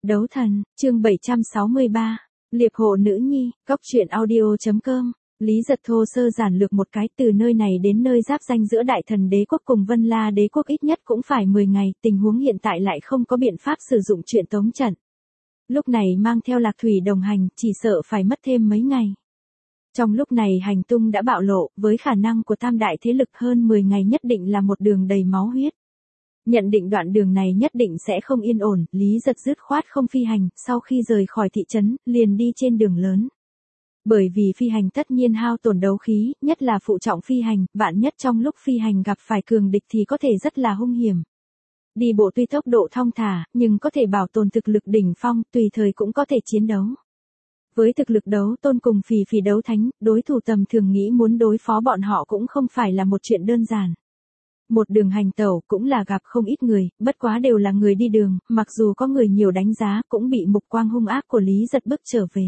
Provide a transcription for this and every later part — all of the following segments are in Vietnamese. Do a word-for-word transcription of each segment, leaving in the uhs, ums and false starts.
Đấu thần, chương bảy trăm sáu mươi ba, Liệp hộ nữ nhi, góc truyện audio.com. Lý Giật thô sơ giản lược một cái, từ nơi này đến nơi giáp ranh giữa Đại Thần Đế quốc cùng Vân La Đế quốc ít nhất cũng phải mười ngày, tình huống hiện tại lại không có biện pháp sử dụng chuyện tống trận. Lúc này mang theo Lạc Thủy đồng hành, chỉ sợ phải mất thêm mấy ngày. Trong lúc này hành tung đã bạo lộ, với khả năng của tam đại thế lực hơn mười ngày nhất định là một đường đầy máu huyết. Nhận định đoạn đường này nhất định sẽ không yên ổn, Lý Giật dứt khoát không phi hành, sau khi rời khỏi thị trấn, liền đi trên đường lớn. Bởi vì phi hành tất nhiên hao tổn đấu khí, nhất là phụ trọng phi hành, vạn nhất trong lúc phi hành gặp phải cường địch thì có thể rất là hung hiểm. Đi bộ tuy tốc độ thong thả, nhưng có thể bảo tồn thực lực đỉnh phong, tùy thời cũng có thể chiến đấu. Với thực lực đấu tôn cùng phì phì đấu thánh, đối thủ tầm thường nghĩ muốn đối phó bọn họ cũng không phải là một chuyện đơn giản. Một đường hành tẩu cũng là gặp không ít người, bất quá đều là người đi đường, mặc dù có người nhiều đánh giá cũng bị mục quang hung ác của Lý Giật bức trở về.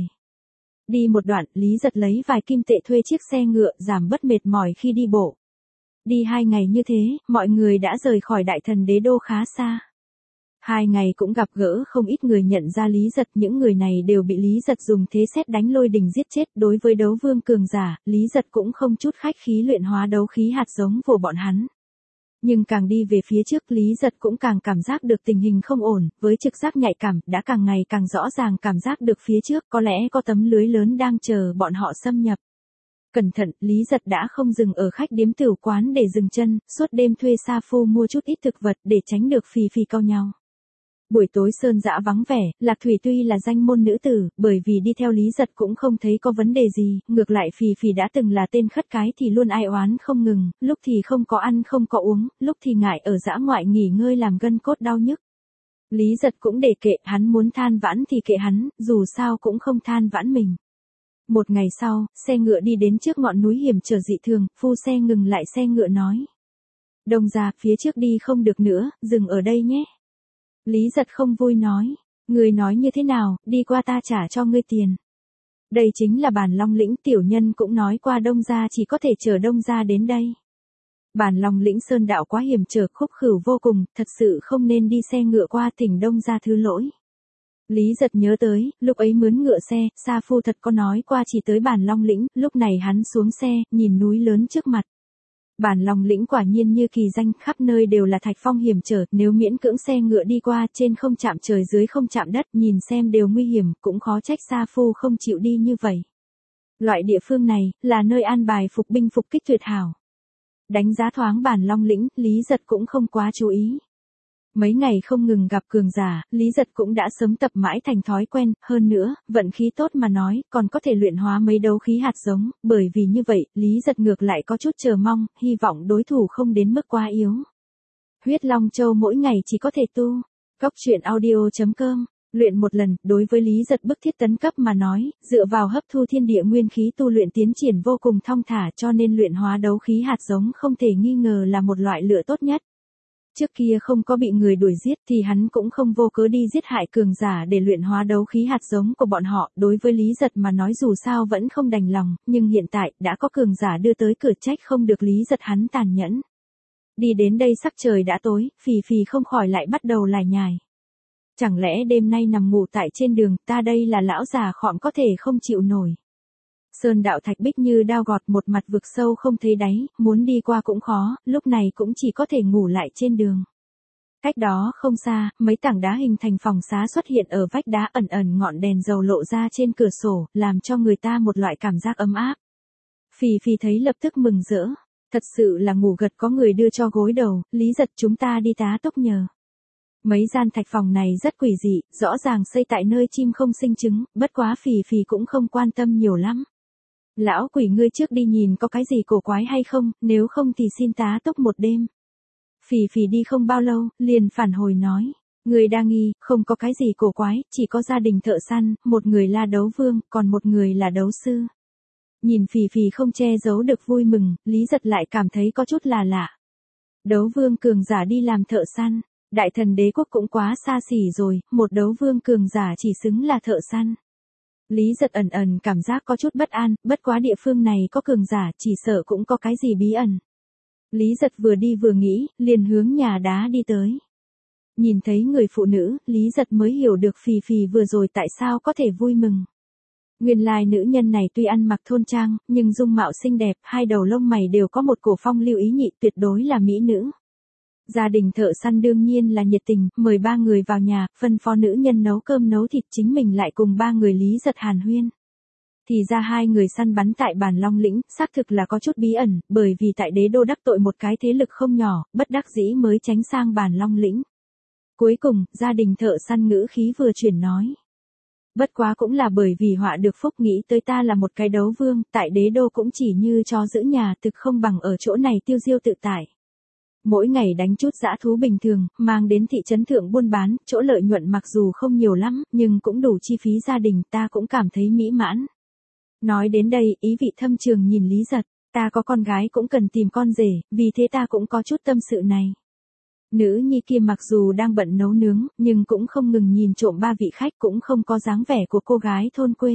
Đi một đoạn, Lý Giật lấy vài kim tệ thuê chiếc xe ngựa, giảm bớt mệt mỏi khi đi bộ. Đi hai ngày như thế, mọi người đã rời khỏi Đại Thần Đế đô khá xa. Hai ngày cũng gặp gỡ không ít người nhận ra Lý Giật, những người này đều bị Lý Giật dùng thế sét đánh lôi đình giết chết. Đối với đấu vương cường giả, Lý Giật cũng không chút khách khí luyện hóa đấu khí hạt giống của bọn hắn. Nhưng càng đi về phía trước, Lý Giật cũng càng cảm giác được tình hình không ổn, với trực giác nhạy cảm, đã càng ngày càng rõ ràng cảm giác được phía trước có lẽ có tấm lưới lớn đang chờ bọn họ xâm nhập. Cẩn thận, Lý Giật đã không dừng ở khách điếm tửu quán để dừng chân, suốt đêm thuê sa phu mua chút ít thực vật để tránh được phì phì cau nhau. Buổi tối sơn dã vắng vẻ, Lạc Thủy tuy là danh môn nữ tử, bởi vì đi theo Lý Giật cũng không thấy có vấn đề gì, ngược lại phì phì đã từng là tên khất cái thì luôn ai oán không ngừng, lúc thì không có ăn không có uống, lúc thì ngại ở dã ngoại nghỉ ngơi làm gân cốt đau nhức. Lý Giật cũng để kệ, hắn muốn than vãn thì kệ hắn, dù sao cũng không than vãn mình. Một ngày sau, xe ngựa đi đến trước ngọn núi hiểm trở dị thường, phu xe ngừng lại xe ngựa nói. Đông ra, phía trước đi không được nữa, dừng ở đây nhé. Lý Giật không vui nói, người nói như thế nào, đi qua ta trả cho ngươi tiền. Đây chính là Bản Long lĩnh, tiểu nhân cũng nói qua Đông gia chỉ có thể chở Đông gia đến đây. Bản Long lĩnh sơn đạo quá hiểm trở, khúc khửu vô cùng, thật sự không nên đi xe ngựa qua, thỉnh Đông gia thứ lỗi. Lý Giật nhớ tới, lúc ấy mướn ngựa xe, sa phu thật có nói qua chỉ tới Bản Long lĩnh, lúc này hắn xuống xe, nhìn núi lớn trước mặt. Bản Long lĩnh quả nhiên như kỳ danh, khắp nơi đều là thạch phong hiểm trở, nếu miễn cưỡng xe ngựa đi qua, trên không chạm trời dưới không chạm đất, nhìn xem đều nguy hiểm, cũng khó trách sa phu không chịu đi như vậy. Loại địa phương này, là nơi an bài phục binh phục kích tuyệt hảo. Đánh giá thoáng Bản Long lĩnh, Lý Giật cũng không quá chú ý. Mấy ngày không ngừng gặp cường giả, Lý Giật cũng đã sớm tập mãi thành thói quen, hơn nữa, vận khí tốt mà nói, còn có thể luyện hóa mấy đấu khí hạt giống, bởi vì như vậy, Lý Giật ngược lại có chút chờ mong, hy vọng đối thủ không đến mức quá yếu. Huyết Long Châu mỗi ngày chỉ có thể tu. Góc truyện audio.com, luyện một lần, đối với Lý Giật bức thiết tấn cấp mà nói, dựa vào hấp thu thiên địa nguyên khí tu luyện tiến triển vô cùng thong thả, cho nên luyện hóa đấu khí hạt giống không thể nghi ngờ là một loại lựa tốt nhất. Trước kia không có bị người đuổi giết thì hắn cũng không vô cớ đi giết hại cường giả để luyện hóa đấu khí hạt giống của bọn họ, đối với Lý Giật mà nói dù sao vẫn không đành lòng, nhưng hiện tại, đã có cường giả đưa tới cửa, trách không được Lý Giật hắn tàn nhẫn. Đi đến đây sắc trời đã tối, phì phì không khỏi lại bắt đầu lải nhải. Chẳng lẽ đêm nay nằm ngủ tại trên đường, ta đây là lão già khọm có thể không chịu nổi. Sơn đạo thạch bích như đao gọt, một mặt vực sâu không thấy đáy, muốn đi qua cũng khó, lúc này cũng chỉ có thể ngủ lại trên đường. Cách đó không xa, mấy tảng đá hình thành phòng xá xuất hiện ở vách đá, ẩn ẩn ngọn đèn dầu lộ ra trên cửa sổ, làm cho người ta một loại cảm giác ấm áp. Phì phì thấy lập tức mừng rỡ, thật sự là ngủ gật có người đưa cho gối đầu, Lý Giật chúng ta đi tá túc nhờ. Mấy gian thạch phòng này rất quỷ dị, rõ ràng xây tại nơi chim không sinh trứng, bất quá phì phì cũng không quan tâm nhiều lắm. Lão quỷ ngươi trước đi nhìn có cái gì cổ quái hay không, nếu không thì xin tá túc một đêm. Phì phì đi không bao lâu, liền phản hồi nói, người đa nghi, không có cái gì cổ quái, chỉ có gia đình thợ săn, một người là đấu vương, còn một người là đấu sư. Nhìn phì phì không che giấu được vui mừng, Lý Giật lại cảm thấy có chút là lạ. Đấu vương cường giả đi làm thợ săn, Đại Thần Đế quốc cũng quá xa xỉ rồi, một đấu vương cường giả chỉ xứng là thợ săn. Lý Giật ẩn ẩn cảm giác có chút bất an, bất quá địa phương này có cường giả, chỉ sợ cũng có cái gì bí ẩn. Lý Giật vừa đi vừa nghĩ, liền hướng nhà đá đi tới. Nhìn thấy người phụ nữ, Lý Giật mới hiểu được Phì Phì vừa rồi tại sao có thể vui mừng. Nguyên lai nữ nhân này tuy ăn mặc thôn trang, nhưng dung mạo xinh đẹp, hai đầu lông mày đều có một cổ phong lưu ý nhị, tuyệt đối là mỹ nữ. Gia đình thợ săn đương nhiên là nhiệt tình, mời ba người vào nhà, phân phó nữ nhân nấu cơm nấu thịt, chính mình lại cùng ba người Lý Giật hàn huyên. Thì ra hai người săn bắn tại Bàn Long Lĩnh, xác thực là có chút bí ẩn, bởi vì tại đế đô đắc tội một cái thế lực không nhỏ, bất đắc dĩ mới tránh sang Bàn Long Lĩnh. Cuối cùng, gia đình thợ săn ngữ khí vừa chuyển nói. Bất quá cũng là bởi vì họa được phúc, nghĩ tới ta là một cái đấu vương, tại đế đô cũng chỉ như chó giữ nhà, thực không bằng ở chỗ này tiêu diêu tự tại. Mỗi ngày đánh chút dã thú bình thường, mang đến thị trấn thượng buôn bán, chỗ lợi nhuận mặc dù không nhiều lắm, nhưng cũng đủ chi phí gia đình, ta cũng cảm thấy mỹ mãn. Nói đến đây, ý vị thâm trường nhìn Lý Giật, ta có con gái cũng cần tìm con rể, vì thế ta cũng có chút tâm sự này. Nữ nhi kia mặc dù đang bận nấu nướng, nhưng cũng không ngừng nhìn trộm ba vị khách, cũng không có dáng vẻ của cô gái thôn quê.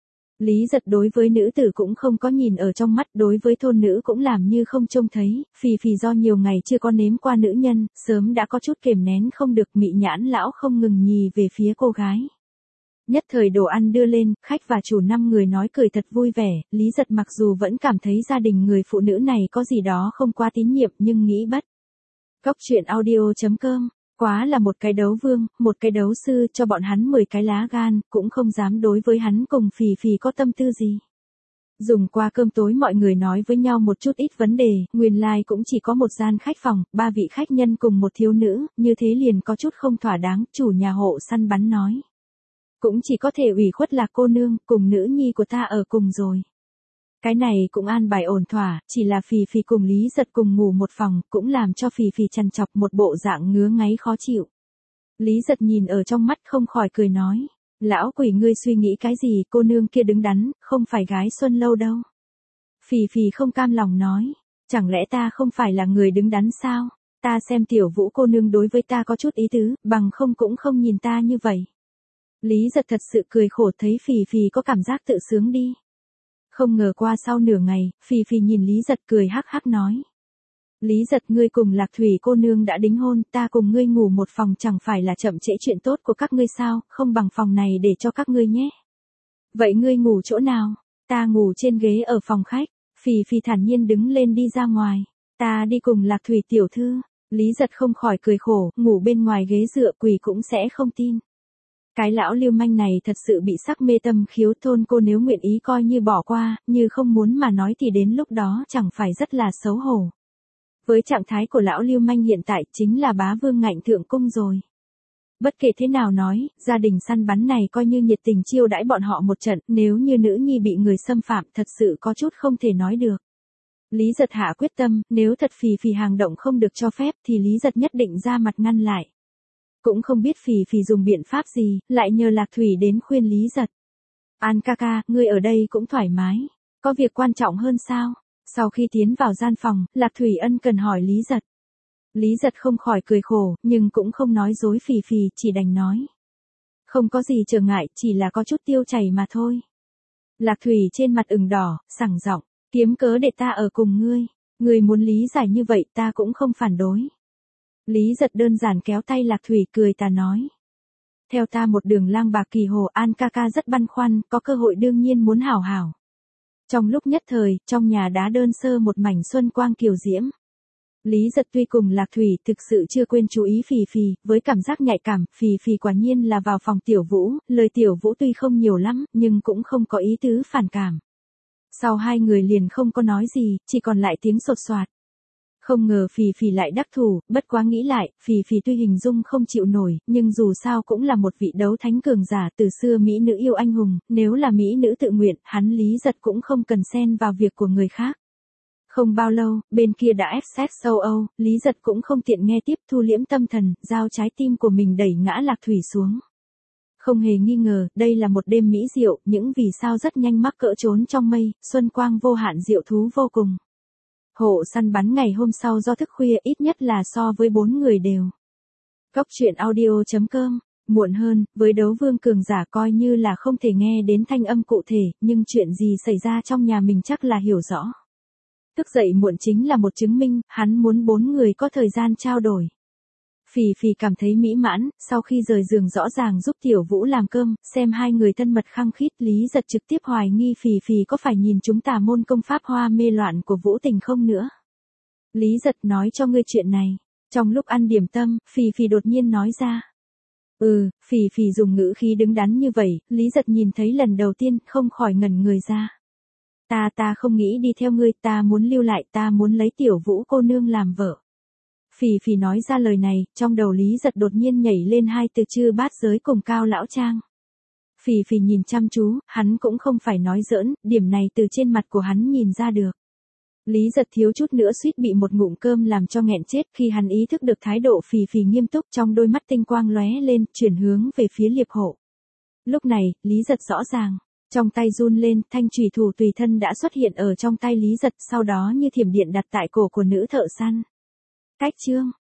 Lý Giật đối với nữ tử cũng không có nhìn ở trong mắt, đối với thôn nữ cũng làm như không trông thấy, Phì Phì do nhiều ngày chưa có nếm qua nữ nhân, sớm đã có chút kềm nén không được, mị nhãn lão không ngừng nhì về phía cô gái. Nhất thời đồ ăn đưa lên, khách và chủ năm người nói cười thật vui vẻ, Lý Giật mặc dù vẫn cảm thấy gia đình người phụ nữ này có gì đó không quá tín nhiệm nhưng nghĩ bất. Cóc truyện audio chấm com, quá là một cái đấu vương, một cái đấu sư, cho bọn hắn mười cái lá gan, cũng không dám đối với hắn cùng Phì Phì có tâm tư gì. Dùng qua cơm tối mọi người nói với nhau một chút ít vấn đề, nguyên lai cũng chỉ có một gian khách phòng, ba vị khách nhân cùng một thiếu nữ, như thế liền có chút không thỏa đáng, chủ nhà hộ săn bắn nói. Cũng chỉ có thể ủy khuất là cô nương, cùng nữ nhi của ta ở cùng rồi. Cái này cũng an bài ổn thỏa, chỉ là Phì Phì cùng Lý Giật cùng ngủ một phòng, cũng làm cho Phì Phì chằn chọc một bộ dạng ngứa ngáy khó chịu. Lý Giật nhìn ở trong mắt không khỏi cười nói, lão quỷ ngươi suy nghĩ cái gì, cô nương kia đứng đắn, không phải gái xuân lâu đâu. Phì Phì không cam lòng nói, chẳng lẽ ta không phải là người đứng đắn sao, ta xem tiểu Vũ cô nương đối với ta có chút ý tứ, bằng không cũng không nhìn ta như vậy. Lý Giật thật sự cười khổ, thấy Phì Phì có cảm giác tự sướng đi. Không ngờ qua sau nửa ngày, Phì Phì nhìn Lý Giật cười hắc hắc nói. Lý Giật, ngươi cùng Lạc Thủy cô nương đã đính hôn, ta cùng ngươi ngủ một phòng chẳng phải là chậm trễ chuyện tốt của các ngươi sao, không bằng phòng này để cho các ngươi nhé. Vậy ngươi ngủ chỗ nào? Ta ngủ trên ghế ở phòng khách. Phì Phì thản nhiên đứng lên đi ra ngoài. Ta đi cùng Lạc Thủy tiểu thư. Lý Giật không khỏi cười khổ, ngủ bên ngoài ghế dựa quỳ cũng sẽ không tin. Cái lão lưu manh này thật sự bị sắc mê tâm khiếu, thôn cô nếu nguyện ý coi như bỏ qua, như không muốn mà nói thì đến lúc đó chẳng phải rất là xấu hổ. Với trạng thái của lão lưu manh hiện tại chính là bá vương ngạnh thượng cung rồi. Bất kể thế nào nói, gia đình săn bắn này coi như nhiệt tình chiêu đãi bọn họ một trận, nếu như nữ nhi bị người xâm phạm thật sự có chút không thể nói được. Lý Giật hạ quyết tâm, nếu thật Phì Phì hàng động không được cho phép thì Lý Giật nhất định ra mặt ngăn lại. Cũng không biết Phì Phì dùng biện pháp gì, lại nhờ Lạc Thủy đến khuyên Lý Giật. An ca ca, ngươi ở đây cũng thoải mái. Có việc quan trọng hơn sao? Sau khi tiến vào gian phòng, Lạc Thủy ân cần hỏi Lý Giật. Lý Giật không khỏi cười khổ, nhưng cũng không nói dối Phì Phì, chỉ đành nói. Không có gì trở ngại, chỉ là có chút tiêu chảy mà thôi. Lạc Thủy trên mặt ửng đỏ, sảng giọng, kiếm cớ để ta ở cùng ngươi. Ngươi muốn lý giải như vậy ta cũng không phản đối. Lý Giật đơn giản kéo tay Lạc Thủy cười ta nói. Theo ta một đường lang bạc kỳ hồ, An ca ca rất băn khoăn, có cơ hội đương nhiên muốn hảo hảo. Trong lúc nhất thời, trong nhà đá đơn sơ một mảnh xuân quang kiều diễm. Lý Giật tuy cùng Lạc Thủy thực sự chưa quên chú ý Phì Phì, với cảm giác nhạy cảm, Phì Phì quả nhiên là vào phòng tiểu Vũ, lời tiểu Vũ tuy không nhiều lắm, nhưng cũng không có ý tứ phản cảm. Sau hai người liền không có nói gì, chỉ còn lại tiếng sột soạt. Không ngờ Phì Phì lại đắc thủ, bất quá nghĩ lại, Phì Phì tuy hình dung không chịu nổi, nhưng dù sao cũng là một vị đấu thánh cường giả, từ xưa mỹ nữ yêu anh hùng, nếu là mỹ nữ tự nguyện, hắn Lý Giật cũng không cần xen vào việc của người khác. Không bao lâu, bên kia đã ép xét châu Âu, Lý Giật cũng không tiện nghe tiếp, thu liễm tâm thần, giao trái tim của mình đẩy ngã Lạc Thủy xuống. Không hề nghi ngờ, đây là một đêm mỹ diệu, những vì sao rất nhanh mắc cỡ trốn trong mây, xuân quang vô hạn diệu thú vô cùng. Hộ săn bắn ngày hôm sau do thức khuya ít nhất là so với bốn người đều. Cóc truyện audio chấm com, muộn hơn, với đấu vương cường giả coi như là không thể nghe đến thanh âm cụ thể, nhưng chuyện gì xảy ra trong nhà mình chắc là hiểu rõ. Thức dậy muộn chính là một chứng minh, hắn muốn bốn người có thời gian trao đổi. Phì Phì cảm thấy mỹ mãn, sau khi rời giường rõ ràng giúp Tiểu Vũ làm cơm, xem hai người thân mật khăng khít, Lý Giật trực tiếp hoài nghi Phì Phì có phải nhìn chúng tà môn công pháp hoa mê loạn của Vũ Tình không nữa. Lý Giật nói cho ngươi chuyện này. Trong lúc ăn điểm tâm, Phì Phì đột nhiên nói ra. Ừ, Phì Phì dùng ngữ khí đứng đắn như vậy, Lý Giật nhìn thấy lần đầu tiên, không khỏi ngẩn người ra. Ta ta không nghĩ đi theo ngươi, ta muốn lưu lại, ta muốn lấy Tiểu Vũ cô nương làm vợ. Phì Phì nói ra lời này, trong đầu Lý Giật đột nhiên nhảy lên hai từ chư bát giới cùng Cao Lão Trang. Phì Phì nhìn chăm chú, hắn cũng không phải nói giỡn, điểm này từ trên mặt của hắn nhìn ra được. Lý Giật thiếu chút nữa suýt bị một ngụm cơm làm cho nghẹn chết khi hắn ý thức được thái độ Phì Phì nghiêm túc, trong đôi mắt tinh quang lóe lên, chuyển hướng về phía Liệp Hộ. Lúc này, Lý Giật rõ ràng, trong tay run lên, thanh chùy thủ tùy thân đã xuất hiện ở trong tay Lý Giật, sau đó như thiểm điện đặt tại cổ của nữ thợ săn. Cách chương